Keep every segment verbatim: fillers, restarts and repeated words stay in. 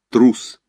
Трус.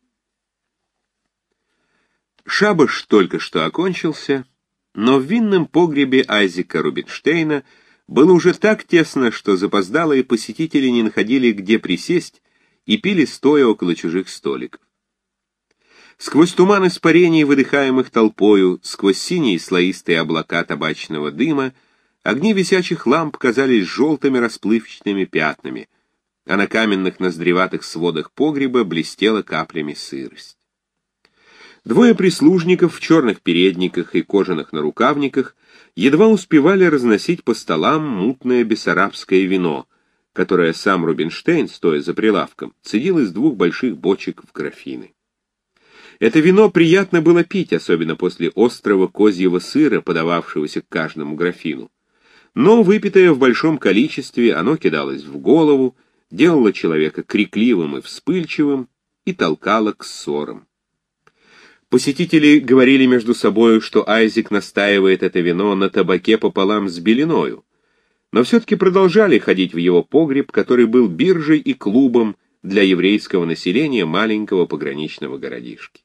Шабаш только что окончился, но в винном погребе Айзека Рубинштейна было уже так тесно, что запоздалые посетители не находили, где присесть, и пили стоя около чужих столиков. Сквозь туман испарений, выдыхаемых толпою, сквозь синие слоистые облака табачного дыма, огни висячих ламп казались желтыми расплывчатыми пятнами, а на каменных ноздреватых сводах погреба блестела каплями сырость. Двое прислужников в черных передниках и кожаных нарукавниках едва успевали разносить по столам мутное бессарабское вино, которое сам Рубинштейн, стоя за прилавком, цедил из двух больших бочек в графины. Это вино приятно было пить, особенно после острого козьего сыра, подававшегося к каждому графину. Но, выпитое в большом количестве, оно кидалось в голову, делало человека крикливым и вспыльчивым и толкало к ссорам. Посетители говорили между собою, что Айзек настаивает это вино на табаке пополам с беленою, но все-таки продолжали ходить в его погреб, который был биржей и клубом для еврейского населения маленького пограничного городишки.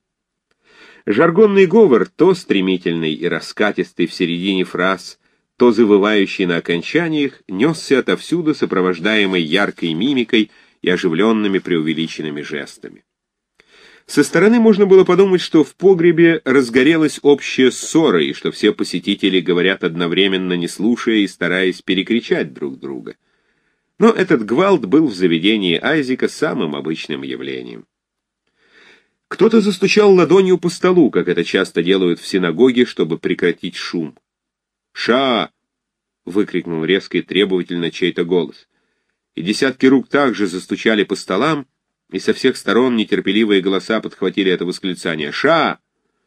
Жаргонный говор, то стремительный и раскатистый в середине фраз, то завывающий на окончаниях, несся отовсюду, сопровождаемый яркой мимикой и оживленными преувеличенными жестами. Со стороны можно было подумать, что в погребе разгорелась общая ссора, и что все посетители говорят одновременно, не слушая и стараясь перекричать друг друга. Но этот гвалт был в заведении Айзека самым обычным явлением. Кто-то застучал ладонью по столу, как это часто делают в синагоге, чтобы прекратить шум. «Ша!» — выкрикнул резко и требовательно чей-то голос. И десятки рук также застучали по столам, и со всех сторон нетерпеливые голоса подхватили это восклицание. «Ша!»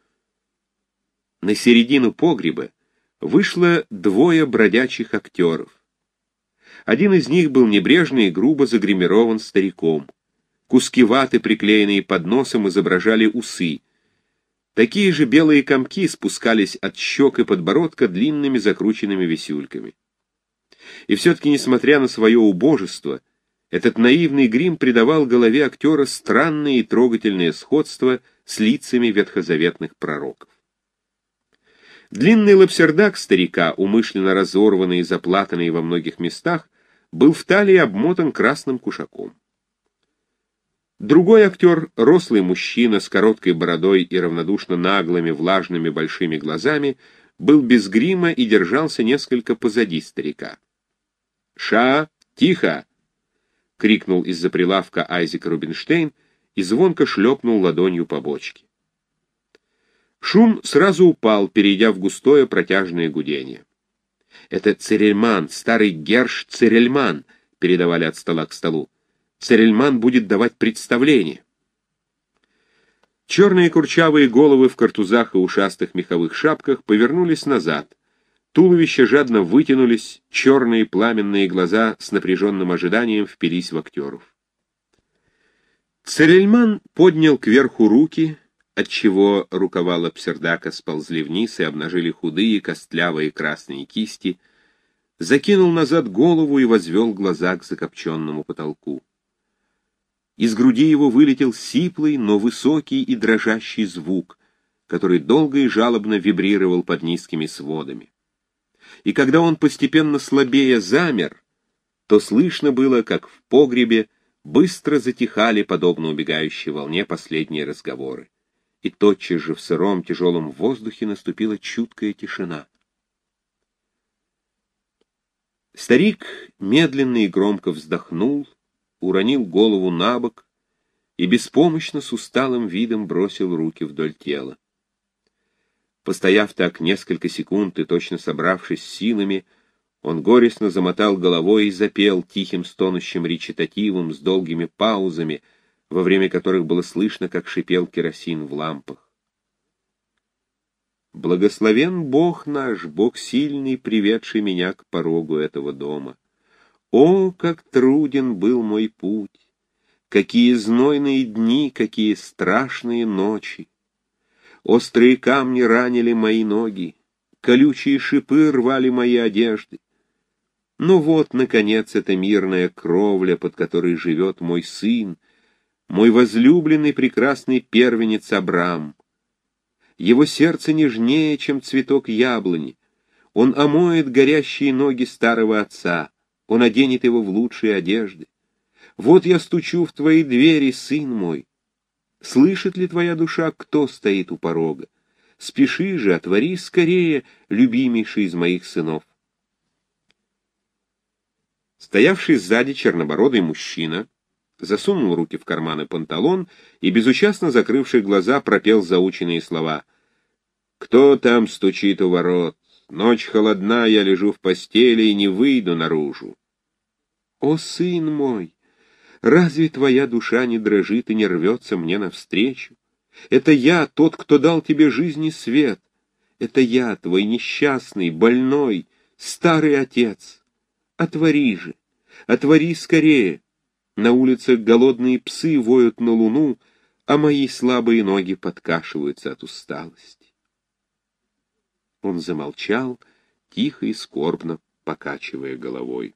На середину погреба вышло двое бродячих актеров. Один из них был небрежно и грубо загримирован стариком. Куски ваты, приклеенные под носом, изображали усы. Такие же белые комки спускались от щек и подбородка длинными закрученными висюльками. И все-таки, несмотря на свое убожество, этот наивный грим придавал голове актера странное и трогательное сходство с лицами ветхозаветных пророков. Длинный лапсердак старика, умышленно разорванный и заплатанный во многих местах, был в талии обмотан красным кушаком. Другой актер, рослый мужчина с короткой бородой и равнодушно наглыми, влажными большими глазами, был без грима и держался несколько позади старика. «Ша! Тихо!» — крикнул из-за прилавка Айзек Рубинштейн и звонко шлепнул ладонью по бочке. Шум сразу упал, перейдя в густое протяжное гудение. «Это Церельман, старый Герш Церельман», — передавали от стола к столу. «Церельман будет давать представление». Черные курчавые головы в картузах и ушастых меховых шапках повернулись назад. Туловища жадно вытянулись, черные пламенные глаза с напряженным ожиданием впились в актеров. Церельман поднял кверху руки, отчего рукава лапсердака сползли вниз и обнажили худые, костлявые красные кисти, закинул назад голову и возвел глаза к закопченному потолку. Из груди его вылетел сиплый, но высокий и дрожащий звук, который долго и жалобно вибрировал под низкими сводами. И когда он постепенно слабея замер, то слышно было, как в погребе быстро затихали, подобно убегающей волне, последние разговоры. И тотчас же в сыром тяжелом воздухе наступила чуткая тишина. Старик медленно и громко вздохнул, уронил голову на бок и беспомощно с усталым видом бросил руки вдоль тела. Постояв так несколько секунд и точно собравшись силами, он горестно замотал головой и запел тихим стонущим речитативом с долгими паузами, во время которых было слышно, как шипел керосин в лампах. «Благословен Бог наш, Бог сильный, приведший меня к порогу этого дома. О, как труден был мой путь! Какие знойные дни, какие страшные ночи! Острые камни ранили мои ноги, колючие шипы рвали мои одежды. Но вот, наконец, эта мирная кровля, под которой живет мой сын, мой возлюбленный прекрасный первенец Абрам. Его сердце нежнее, чем цветок яблони. Он омоет горящие ноги старого отца, он оденет его в лучшие одежды. Вот я стучу в твои двери, сын мой. Слышит ли твоя душа, кто стоит у порога? Спеши же, отвори скорее, любимейший из моих сынов. Стоявший сзади чернобородый мужчина засунул руки в карманы панталон и, безучастно закрывший глаза, пропел заученные слова. «Кто там стучит у ворот? Ночь холодна, я лежу в постели и не выйду наружу». «О, сын мой, разве твоя душа не дрожит и не рвется мне навстречу? Это я, тот, кто дал тебе жизнь и свет. Это я, твой несчастный, больной, старый отец. Отвори же, отвори скорее. На улицах голодные псы воют на луну, а мои слабые ноги подкашиваются от усталости». Он замолчал, тихо и скорбно покачивая головой.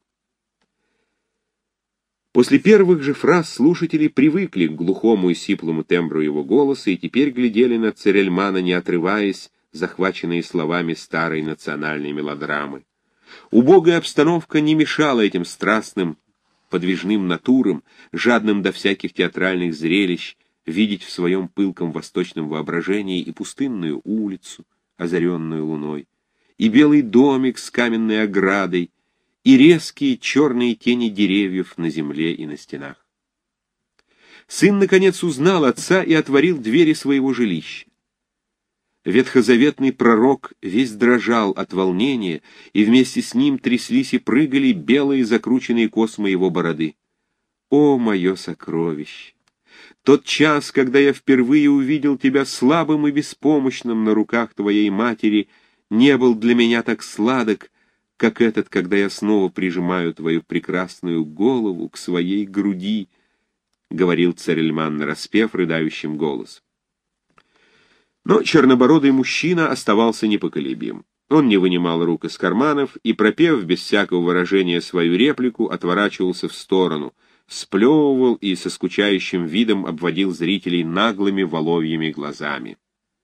После первых же фраз слушатели привыкли к глухому и сиплому тембру его голоса и теперь глядели на Церельмана, не отрываясь, захваченные словами старой национальной мелодрамы. Убогая обстановка не мешала этим страстным, подвижным натурам, жадным до всяких театральных зрелищ, видеть в своем пылком восточном воображении и пустынную улицу, озаренную луной, и белый домик с каменной оградой, и резкие черные тени деревьев на земле и на стенах. Сын, наконец, узнал отца и отворил двери своего жилища. Ветхозаветный пророк весь дрожал от волнения, и вместе с ним тряслись и прыгали белые закрученные космы его бороды. О, мое сокровище! Тот час, когда я впервые увидел тебя слабым и беспомощным на руках твоей матери, не был для меня так сладок, как этот, когда я снова прижимаю твою прекрасную голову к своей груди, — говорил Церельман нараспев рыдающим голосом. Но чернобородый мужчина оставался непоколебим. Он не вынимал рук из карманов и, пропев без всякого выражения свою реплику, отворачивался в сторону, сплевывал и со скучающим видом обводил зрителей наглыми воловьими глазами.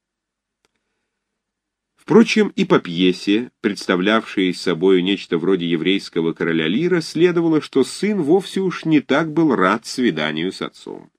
Впрочем, и по пьесе, представлявшей собою нечто вроде еврейского короля Лира, следовало, что сын вовсе уж не так был рад свиданию с отцом.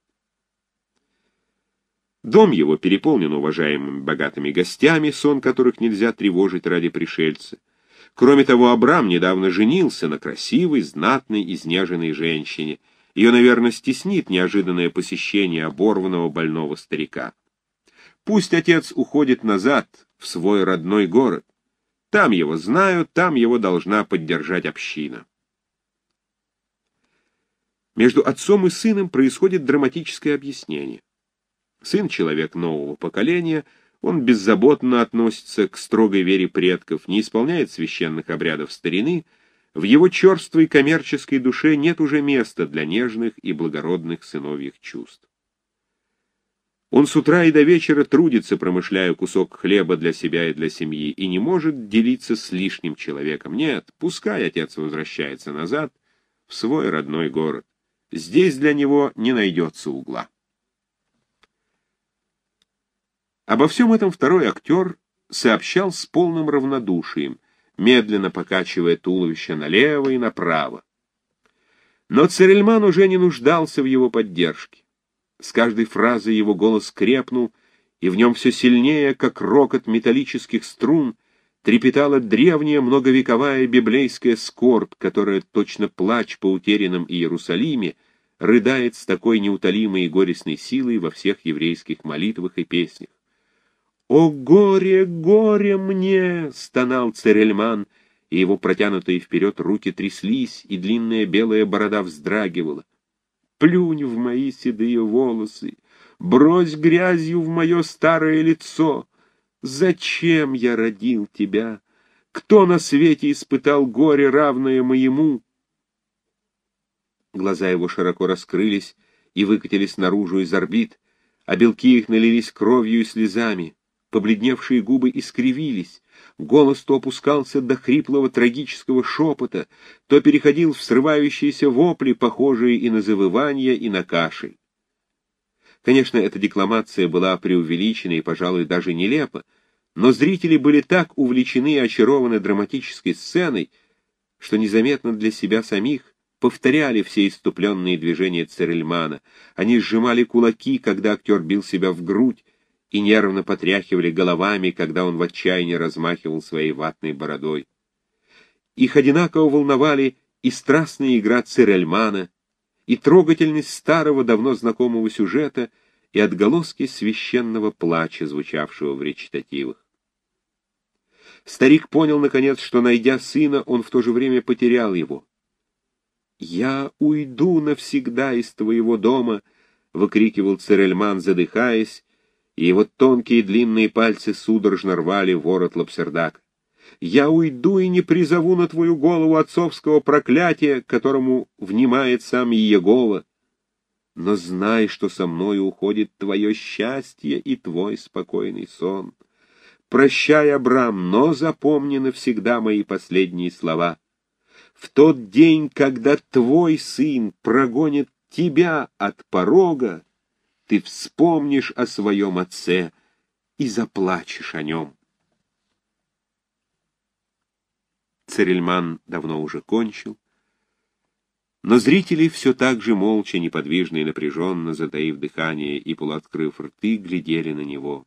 Дом его переполнен уважаемыми богатыми гостями, сон которых нельзя тревожить ради пришельца. Кроме того, Абрам недавно женился на красивой, знатной, изнеженной женщине. Ее, наверное, стеснит неожиданное посещение оборванного больного старика. Пусть отец уходит назад, в свой родной город. Там его знают, там его должна поддержать община. Между отцом и сыном происходит драматическое объяснение. Сын — человек нового поколения, он беззаботно относится к строгой вере предков, не исполняет священных обрядов старины, в его черствой коммерческой душе нет уже места для нежных и благородных сыновьих чувств. Он с утра и до вечера трудится, промышляя кусок хлеба для себя и для семьи, и не может делиться с лишним человеком. Нет, пускай отец возвращается назад, в свой родной город. Здесь для него не найдется угла. Обо всем этом второй актер сообщал с полным равнодушием, медленно покачивая туловище налево и направо. Но Церельман уже не нуждался в его поддержке. С каждой фразой его голос крепнул, и в нем все сильнее, как рокот металлических струн, трепетала древняя многовековая библейская скорбь, которая, точно плач по утерянном Иерусалиме, рыдает с такой неутолимой и горестной силой во всех еврейских молитвах и песнях. «О горе, горе мне!» — стонал Церельман, и его протянутые вперед руки тряслись, и длинная белая борода вздрагивала. «Плюнь в мои седые волосы, брось грязью в мое старое лицо. Зачем я родил тебя? Кто на свете испытал горе, равное моему?» Глаза его широко раскрылись и выкатились наружу из орбит, а белки их налились кровью и слезами. Побледневшие губы искривились, голос то опускался до хриплого трагического шепота, то переходил в срывающиеся вопли, похожие и на завывание, и на кашель. Конечно, эта декламация была преувеличена и, пожалуй, даже нелепа, но зрители были так увлечены и очарованы драматической сценой, что незаметно для себя самих повторяли все исступленные движения Церельмана. Они сжимали кулаки, когда актер бил себя в грудь, и нервно потряхивали головами, когда он в отчаянии размахивал своей ватной бородой. Их одинаково волновали и страстная игра Церельмана, и трогательность старого, давно знакомого сюжета, и отголоски священного плача, звучавшего в речитативах. Старик понял, наконец, что, найдя сына, он в то же время потерял его. «Я уйду навсегда из твоего дома», — выкрикивал Церельман, задыхаясь, и его тонкие длинные пальцы судорожно рвали ворот лапсердака. «Я уйду и не призову на твою голову отцовского проклятия, которому внимает сам Иегова. Но знай, что со мною уходит твое счастье и твой спокойный сон. Прощай, Абрам, но запомни навсегда мои последние слова. В тот день, когда твой сын прогонит тебя от порога, ты вспомнишь о своем отце и заплачешь о нем». Церельман давно уже кончил, но зрители все так же молча, неподвижно и напряженно, затаив дыхание и полуоткрыв рты, глядели на него.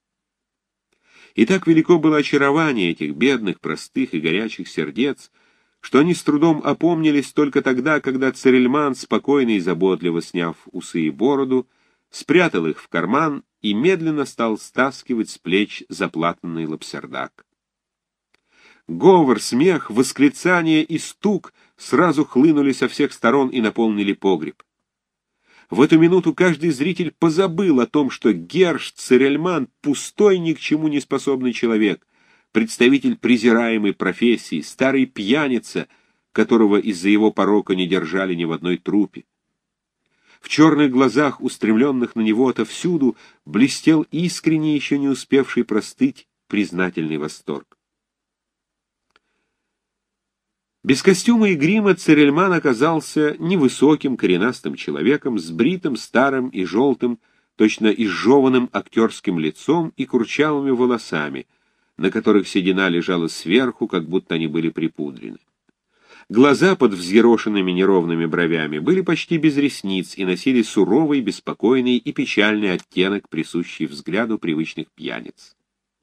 И так велико было очарование этих бедных, простых и горячих сердец, что они с трудом опомнились только тогда, когда Церельман, спокойно и заботливо сняв усы и бороду, спрятал их в карман и медленно стал стаскивать с плеч заплатанный лапсердак. Говор, смех, восклицания и стук сразу хлынули со всех сторон и наполнили погреб. В эту минуту каждый зритель позабыл о том, что Герш Церельман — пустой, ни к чему не способный человек, представитель презираемой профессии, старый пьяница, которого из-за его порока не держали ни в одной труппе. В черных глазах, устремленных на него отовсюду, блестел искренне, еще не успевший простыть, признательный восторг. Без костюма и грима Церельман оказался невысоким, коренастым человеком с бритым, старым и желтым, точно изжеванным актерским лицом и курчавыми волосами, на которых седина лежала сверху, как будто они были припудрены. Глаза под взъерошенными неровными бровями были почти без ресниц и носили суровый, беспокойный и печальный оттенок, присущий взгляду привычных пьяниц.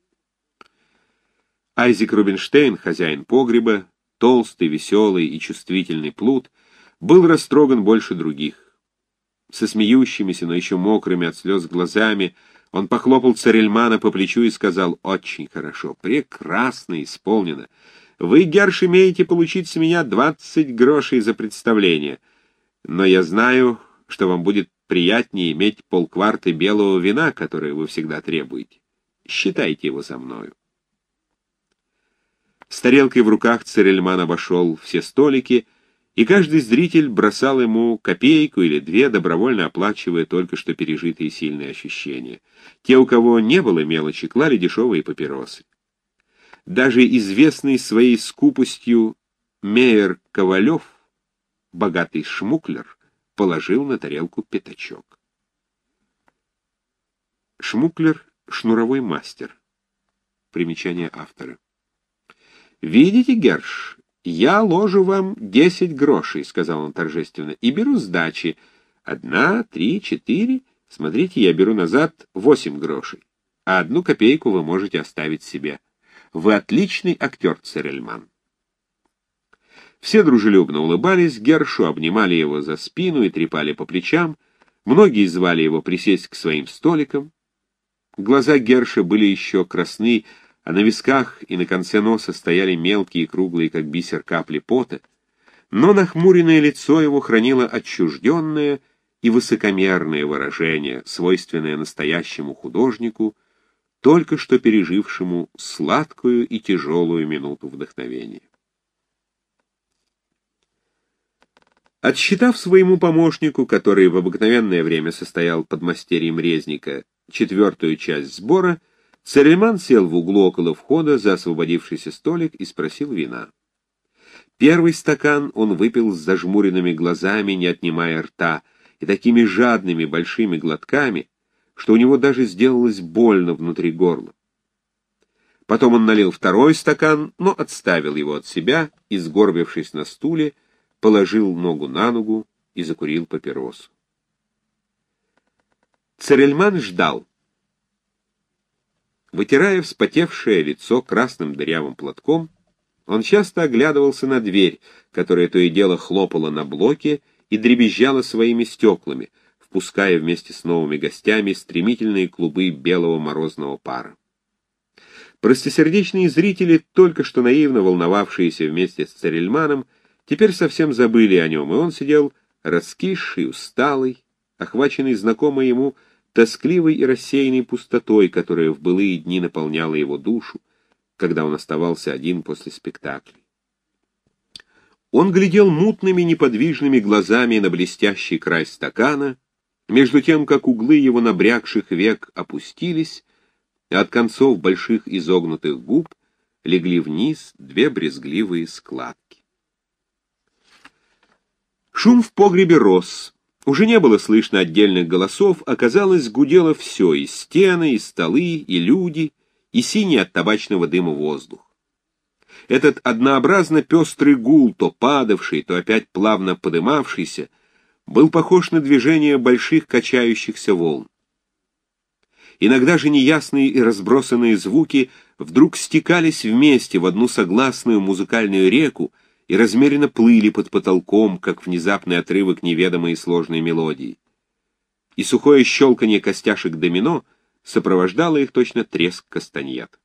Айзек Рубинштейн, хозяин погреба, толстый, веселый и чувствительный плут, был растроган больше других. Со смеющимися, но еще мокрыми от слез глазами, он похлопал Церельмана по плечу и сказал: «Очень хорошо, прекрасно исполнено. Вы, Герш, имеете получить с меня двадцать грошей за представление, но я знаю, что вам будет приятнее иметь полкварты белого вина, которое вы всегда требуете. Считайте его со мною». С тарелкой в руках Церельман обошел все столики, и каждый зритель бросал ему копейку или две, добровольно оплачивая только что пережитые сильные ощущения. Те, у кого не было мелочи, клали дешевые папиросы. Даже известный своей скупостью Мейер Ковалев, богатый шмуклер, положил на тарелку пятачок. Шмуклер — шнуровой мастер. Примечание автора. «Видите, Герш, я ложу вам десять грошей», — сказал он торжественно, — «и беру сдачи. Одна, три, четыре. Смотрите, я беру назад восемь грошей, а одну копейку вы можете оставить себе. Вы отличный актер, Церельман». Все дружелюбно улыбались Гершу, обнимали его за спину и трепали по плечам. Многие звали его присесть к своим столикам. Глаза Герша были еще красны, а на висках и на конце носа стояли мелкие, круглые, как бисер, капли пота, но нахмуренное лицо его хранило отчужденное и высокомерное выражение, свойственное настоящему художнику, только что пережившему сладкую и тяжелую минуту вдохновения. Отсчитав своему помощнику, который в обыкновенное время состоял подмастерьем резника, четвертую часть сбора, Церельман сел в углу около входа за освободившийся столик и спросил вина. Первый стакан он выпил с зажмуренными глазами, не отнимая рта, и такими жадными большими глотками, что у него даже сделалось больно внутри горла. Потом он налил второй стакан, но отставил его от себя и, сгорбившись на стуле, положил ногу на ногу и закурил папиросу. Церельман ждал. Вытирая вспотевшее лицо красным дырявым платком, он часто оглядывался на дверь, которая то и дело хлопала на блоке и дребезжала своими стеклами, впуская вместе с новыми гостями стремительные клубы белого морозного пара. Простосердечные зрители, только что наивно волновавшиеся вместе с Церельманом, теперь совсем забыли о нем, и он сидел раскисший, усталый, охваченный знакомой ему тоскливой и рассеянной пустотой, которая в былые дни наполняла его душу, когда он оставался один после спектаклей. Он глядел мутными неподвижными глазами на блестящий край стакана, между тем, как углы его набрякших век опустились, а от концов больших изогнутых губ легли вниз две брезгливые складки. Шум в погребе рос. Уже не было слышно отдельных голосов, а, казалось, гудело все — и стены, и столы, и люди, и синий от табачного дыма воздух. Этот однообразно пестрый гул, то падавший, то опять плавно подымавшийся, был похож на движение больших качающихся волн. Иногда же неясные и разбросанные звуки вдруг стекались вместе в одну согласную музыкальную реку и размеренно плыли под потолком, как внезапный отрывок неведомой и сложной мелодии. И сухое щелканье костяшек домино сопровождало их точно треск кастаньет.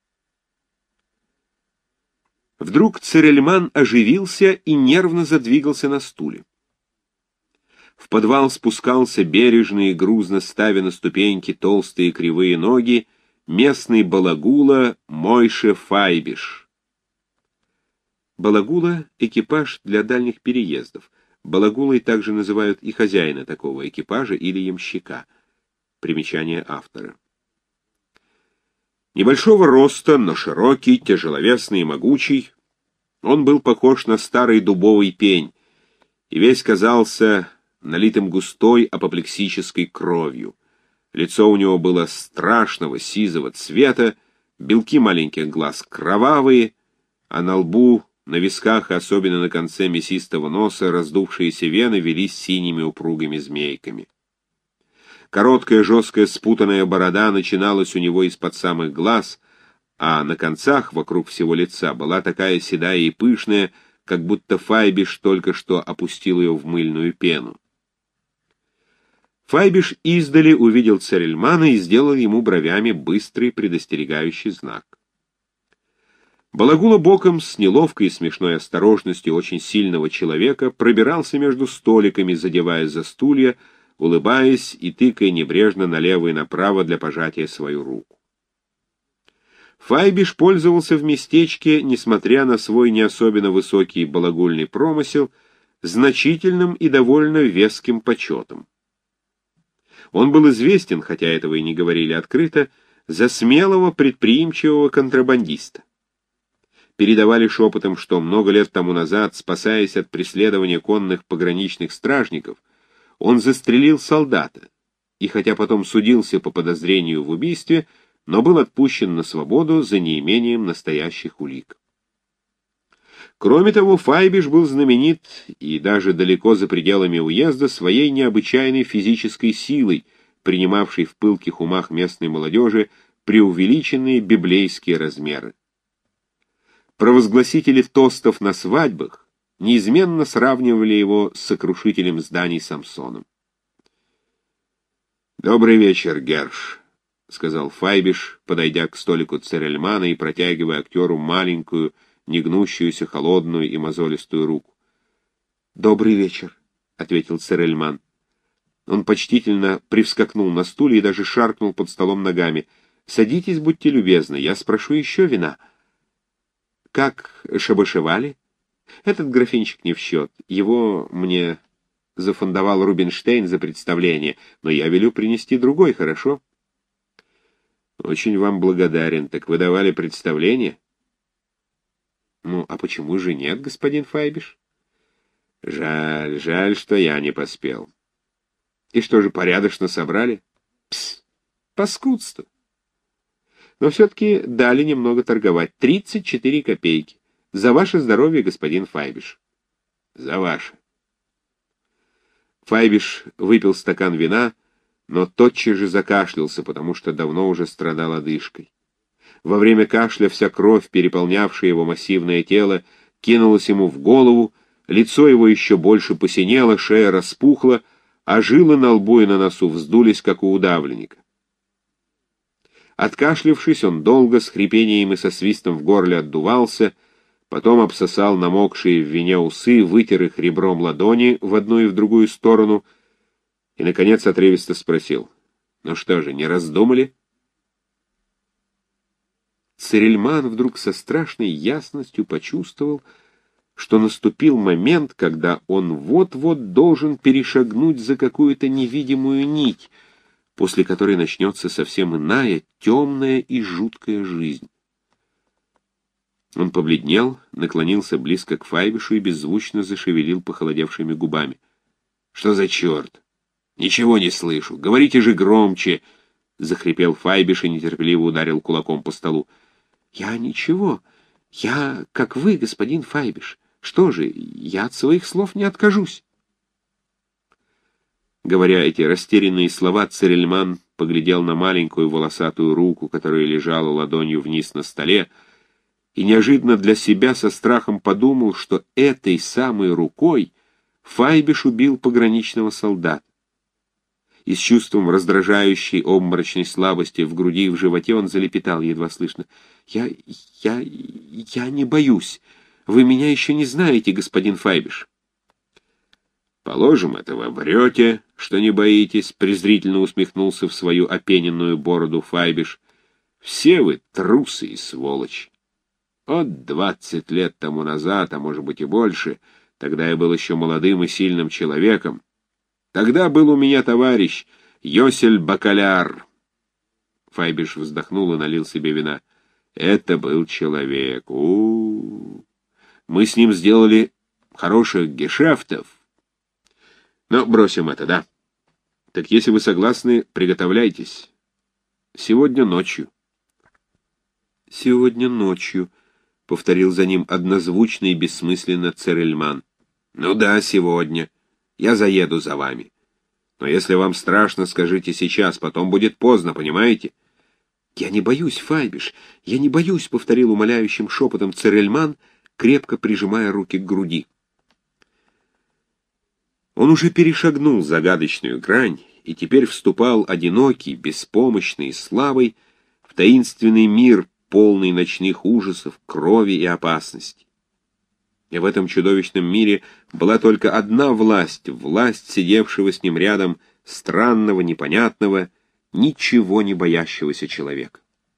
Вдруг Церельман оживился и нервно задвигался на стуле. В подвал спускался бережно и грузно, ставя на ступеньки толстые кривые ноги, местный балагула Мойше Файбиш. Балагула — экипаж для дальних переездов. Балагулой также называют и хозяина такого экипажа или ямщика. Примечание автора. Небольшого роста, но широкий, тяжеловесный и могучий, он был похож на старый дубовый пень и весь казался налитым густой апоплексической кровью. Лицо у него было страшного сизого цвета, белки маленьких глаз кровавые, а на лбу, на висках и особенно на конце мясистого носа раздувшиеся вены велись синими упругими змейками. Короткая, жесткая, спутанная борода начиналась у него из-под самых глаз, а на концах, вокруг всего лица, была такая седая и пышная, как будто Файбиш только что опустил ее в мыльную пену. Файбиш издали увидел Церельмана и сделал ему бровями быстрый предостерегающий знак. Балагула боком с неловкой и смешной осторожностью очень сильного человека пробирался между столиками, задеваясь за стулья, улыбаясь и тыкая небрежно налево и направо для пожатия свою руку. Файбиш пользовался в местечке, несмотря на свой не особенно высокий балагульный промысел, значительным и довольно веским почетом. Он был известен, хотя этого и не говорили открыто, за смелого предприимчивого контрабандиста. Передавали шепотом, что много лет тому назад, спасаясь от преследования конных пограничных стражников, он застрелил солдата, и хотя потом судился по подозрению в убийстве, но был отпущен на свободу за неимением настоящих улик. Кроме того, Файбиш был знаменит и даже далеко за пределами уезда своей необычайной физической силой, принимавшей в пылких умах местной молодежи преувеличенные библейские размеры. Провозгласители тостов на свадьбах неизменно сравнивали его с сокрушителем зданий Самсоном. «Добрый вечер, Герш», — сказал Файбиш, подойдя к столику Церельмана и протягивая актеру маленькую, негнущуюся, холодную и мозолистую руку. «Добрый вечер», — ответил Церельман. Он почтительно привскакнул на стуле и даже шаркнул под столом ногами. «Садитесь, будьте любезны, я спрошу еще вина». «Как шабашевали?» «Этот графинчик не в счет. Его мне зафондовал Рубинштейн за представление, но я велю принести другой, хорошо?» «Очень вам благодарен. Так вы давали представление?» «Ну, а почему же нет, господин Файбиш?» «Жаль, жаль, что я не поспел. И что же, порядочно собрали? Пс, паскудство. Но все-таки дали немного торговать. тридцать четыре копейки. За ваше здоровье, господин Файбиш. За ваше. Файбиш выпил стакан вина, но тотчас же закашлялся, потому что давно уже страдал одышкой. Во время кашля вся кровь, переполнявшая его массивное тело, кинулась ему в голову, лицо его еще больше посинело, шея распухла, а жилы на лбу и на носу вздулись, как у удавленника. Откашлявшись, он долго, с хрипением и со свистом в горле отдувался, потом обсосал намокшие в вине усы, вытер их ребром ладони в одну и в другую сторону и, наконец, отрывисто спросил: «Ну что же, не раздумали?» Церельман вдруг со страшной ясностью почувствовал, что наступил момент, когда он вот-вот должен перешагнуть за какую-то невидимую нить, после которой начнется совсем иная, темная и жуткая жизнь. Он побледнел, наклонился близко к Файбишу и беззвучно зашевелил похолодевшими губами. «Что за черт? Ничего не слышу. Говорите же громче!» — захрипел Файбиш и нетерпеливо ударил кулаком по столу. «Я ничего. Я, как вы, господин Файбиш. Что же, я от своих слов не откажусь». Говоря эти растерянные слова, Церельман поглядел на маленькую волосатую руку, которая лежала ладонью вниз на столе, и неожиданно для себя со страхом подумал, что этой самой рукой Файбиш убил пограничного солдата. И с чувством раздражающей обморочной слабости в груди и в животе он залепетал едва слышно: «Я... я... я не боюсь. Вы меня еще не знаете, господин Файбиш». «Положим, это вы врете, что не боитесь», — презрительно усмехнулся в свою опененную бороду Файбиш. «Все вы трусы и сволочи. От двадцать лет тому назад, а может быть и больше, тогда я был еще молодым и сильным человеком. Тогда был у меня товарищ Йосель Бакаляр». Файбиш вздохнул и налил себе вина. «Это был человек. У-у-у. Мы с ним сделали хороших гешефтов. Но бросим это, да? Так если вы согласны, приготовляйтесь. Сегодня ночью». «Сегодня ночью», — повторил за ним однозвучно и бессмысленно Церельман. «Ну да, сегодня. Я заеду за вами. Но если вам страшно, скажите сейчас, потом будет поздно, понимаете?» «Я не боюсь, Файбиш, я не боюсь», — повторил умоляющим шепотом Церельман, крепко прижимая руки к груди. Он уже перешагнул загадочную грань и теперь вступал одинокий, беспомощный и слабый в таинственный мир, полный ночных ужасов, крови и опасности. И в этом чудовищном мире была только одна власть, власть сидевшего с ним рядом странного, непонятного, ничего не боящегося человека.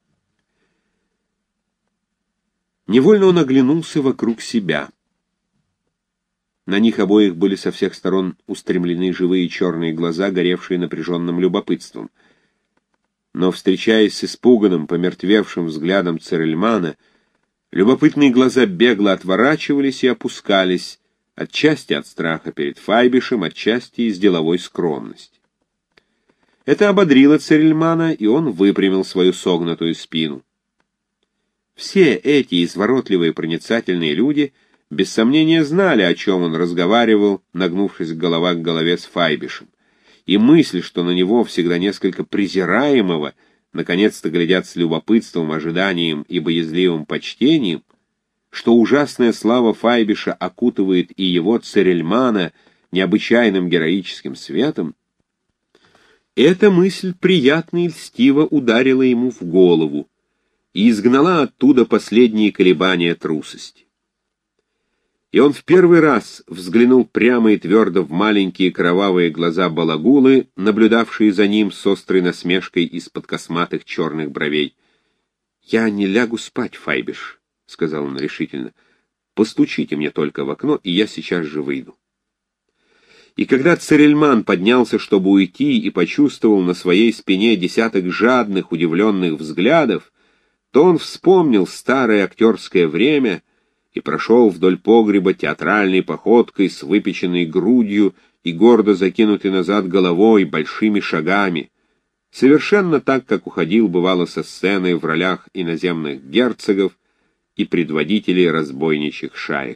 Невольно он оглянулся вокруг себя. На них обоих были со всех сторон устремлены живые черные глаза, горевшие напряженным любопытством. Но, встречаясь с испуганным, помертвевшим взглядом Церельмана, любопытные глаза бегло отворачивались и опускались, отчасти от страха перед Файбишем, отчасти из деловой скромности. Это ободрило Церельмана, и он выпрямил свою согнутую спину. Все эти изворотливые проницательные люди без сомнения знали, о чем он разговаривал, нагнувшись голова к голове с Файбишем, и мысль, что на него, всегда несколько презираемого, наконец-то глядят с любопытством, ожиданием и боязливым почтением, что ужасная слава Файбиша окутывает и его, Церельмана, необычайным героическим светом, эта мысль приятно и льстиво ударила ему в голову и изгнала оттуда последние колебания трусости. И он в первый раз взглянул прямо и твердо в маленькие кровавые глаза Балагулы, наблюдавшие за ним с острой насмешкой из-под косматых черных бровей. «Я не лягу спать, Файбиш», — сказал он решительно. «Постучите мне только в окно, и я сейчас же выйду». И когда Церельман поднялся, чтобы уйти, и почувствовал на своей спине десяток жадных, удивленных взглядов, то он вспомнил старое актерское время и прошел вдоль погреба театральной походкой с выпеченной грудью, и гордо закинутый назад головой, большими шагами, совершенно так, как уходил, бывало, со сцены в ролях иноземных герцогов и предводителей разбойничьих шаек.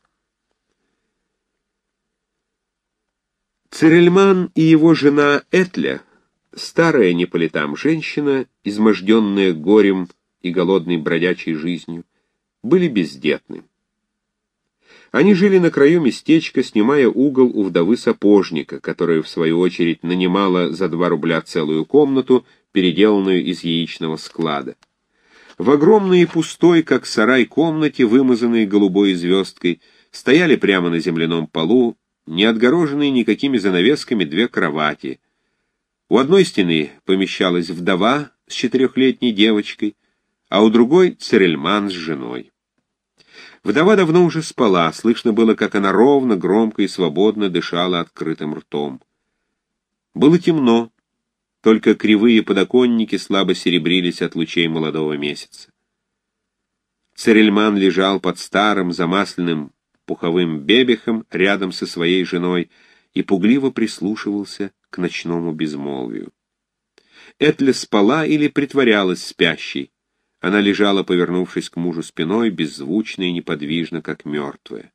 Церельман и его жена Этля, старая не по летам женщина, изможденная горем и голодной бродячей жизнью, были бездетны. Они жили на краю местечка, снимая угол у вдовы сапожника, которая, в свою очередь, нанимала за два рубля целую комнату, переделанную из яичного склада. В огромной и пустой, как сарай, комнате, вымазанной голубой звездкой, стояли прямо на земляном полу, не отгороженные никакими занавесками, две кровати. У одной стены помещалась вдова с четырехлетней девочкой, а у другой — Церельман с женой. Вдова давно уже спала, слышно было, как она ровно, громко и свободно дышала открытым ртом. Было темно, только кривые подоконники слабо серебрились от лучей молодого месяца. Церельман лежал под старым замасленным пуховым бебехом рядом со своей женой и пугливо прислушивался к ночному безмолвию. Этля спала или притворялась спящей. Она лежала, повернувшись к мужу спиной, беззвучно и неподвижно, как мертвая.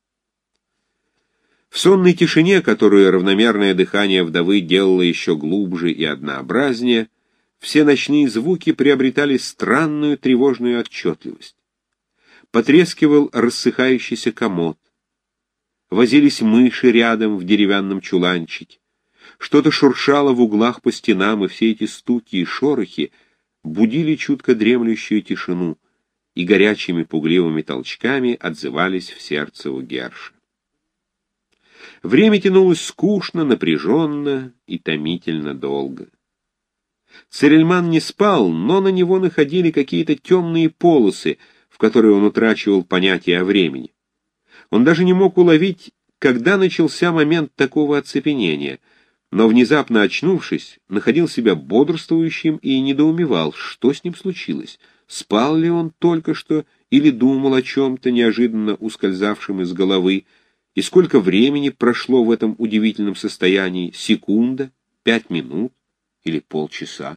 В сонной тишине, которую равномерное дыхание вдовы делало еще глубже и однообразнее, все ночные звуки приобретали странную тревожную отчетливость. Потрескивал рассыхающийся комод. Возились мыши рядом в деревянном чуланчике. Что-то шуршало в углах по стенам, и все эти стуки и шорохи будили чутко дремлющую тишину и горячими пугливыми толчками отзывались в сердце у Герша. Время тянулось скучно, напряженно и томительно долго. Церельман не спал, но на него находили какие-то темные полосы, в которые он утрачивал понятие о времени. Он даже не мог уловить, когда начался момент такого оцепенения, но, внезапно очнувшись, находил себя бодрствующим и недоумевал, что с ним случилось, спал ли он только что или думал о чем-то неожиданно ускользавшем из головы, и сколько времени прошло в этом удивительном состоянии, секунда, пять минут или полчаса.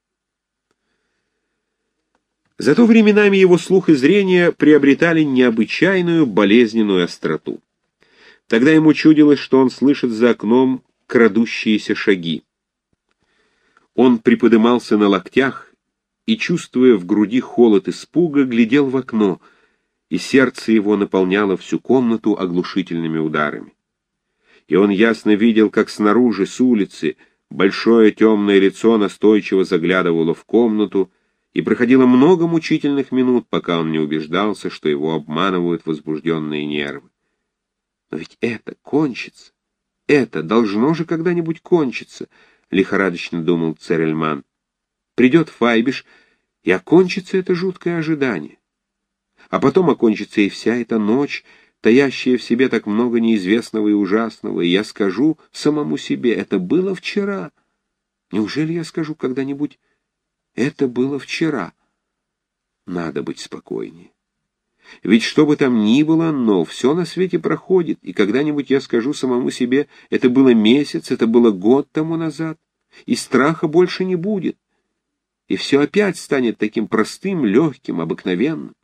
Зато временами его слух и зрение приобретали необычайную болезненную остроту. Тогда ему чудилось, что он слышит за окном крадущиеся шаги. Он приподымался на локтях и, чувствуя в груди холод испуга, глядел в окно, и сердце его наполняло всю комнату оглушительными ударами. И он ясно видел, как снаружи, с улицы, большое темное лицо настойчиво заглядывало в комнату, и проходило много мучительных минут, пока он не убеждался, что его обманывают возбужденные нервы. Но ведь это кончится. Это должно же когда-нибудь кончиться, — лихорадочно думал Церельман. Придет Файбиш, и окончится это жуткое ожидание. А потом окончится и вся эта ночь, таящая в себе так много неизвестного и ужасного, и я скажу самому себе: это было вчера. Неужели я скажу когда-нибудь: это было вчера? Надо быть спокойнее. Ведь что бы там ни было, но все на свете проходит, и когда-нибудь я скажу самому себе: это было месяц, это было год тому назад, и страха больше не будет, и все опять станет таким простым, легким, обыкновенным.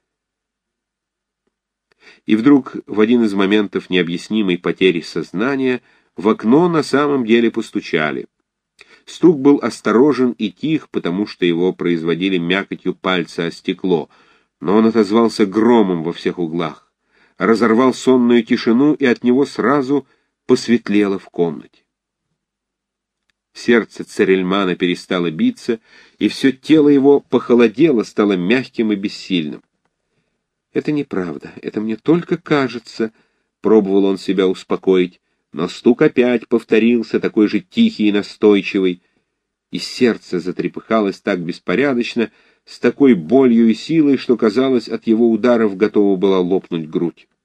И вдруг, в один из моментов необъяснимой потери сознания, в окно на самом деле постучали. Стук был осторожен и тих, потому что его производили мякотью пальца о стекло, но он отозвался громом во всех углах, разорвал сонную тишину, и от него сразу посветлело в комнате. Сердце Церельмана перестало биться, и все тело его похолодело, стало мягким и бессильным. «Это неправда, это мне только кажется», — пробовал он себя успокоить, но стук опять повторился, такой же тихий и настойчивый, и сердце затрепыхалось так беспорядочно, с такой болью и силой, что, казалось, от его ударов готова была лопнуть грудь.